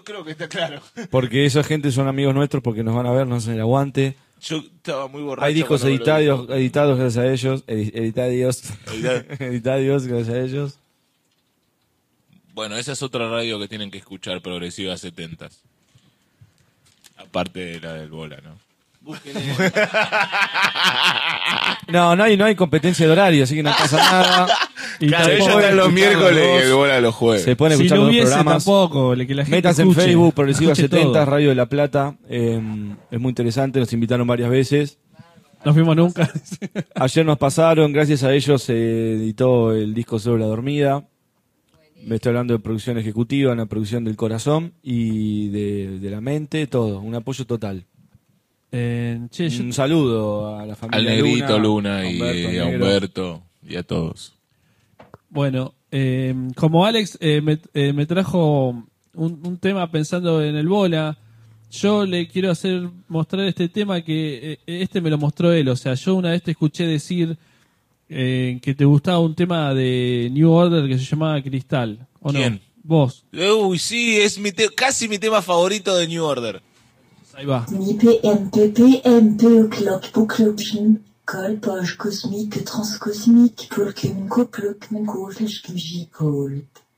Creo que está claro. Porque esa gente son amigos nuestros porque nos van a ver, nos hacen el aguante. Yo estaba muy borracho. Hay discos cuando me lo editados dijo. gracias a ellos. Editados. Editados gracias a ellos. Bueno, esa es otra radio que tienen que escuchar, Progresiva 70s. Aparte de la del Bola, ¿no? No hay competencia de horario, así que no pasa nada. Y Claro, tampoco- ellos están los escuchar miércoles los y dos. el Bola los jueves. Se pueden si escuchar no los dos hubiese programas. tampoco, que la gente Métanse en escuche, Facebook, Progresiva escuche 70, todo. Radio de la Plata. Es muy interesante, nos invitaron varias veces. No fuimos nunca. Ayer nos pasaron, gracias a ellos se editó el disco Sobre la Dormida. Me estoy hablando de producción ejecutiva, una producción del corazón y de la mente, todo, un apoyo total. Che, yo- Un saludo a la Al familia Negrito Luna a y Humberto a Negro. Humberto y a todos. Bueno, como Alex me trajo un tema pensando en el Bola, yo le quiero mostrar este tema que este me lo mostró él. O sea, yo una vez te escuché decir que te gustaba un tema de New Order que se llamaba Cristal. ¿O ¿Quién? no? Vos. Uy, sí, es casi mi tema favorito de New Order. Ahí va. PMP, clock, Klopchen, Kolposch, cosmique, transcosmique, Pulken, Kopluk, Menkofisch, Gijikolt.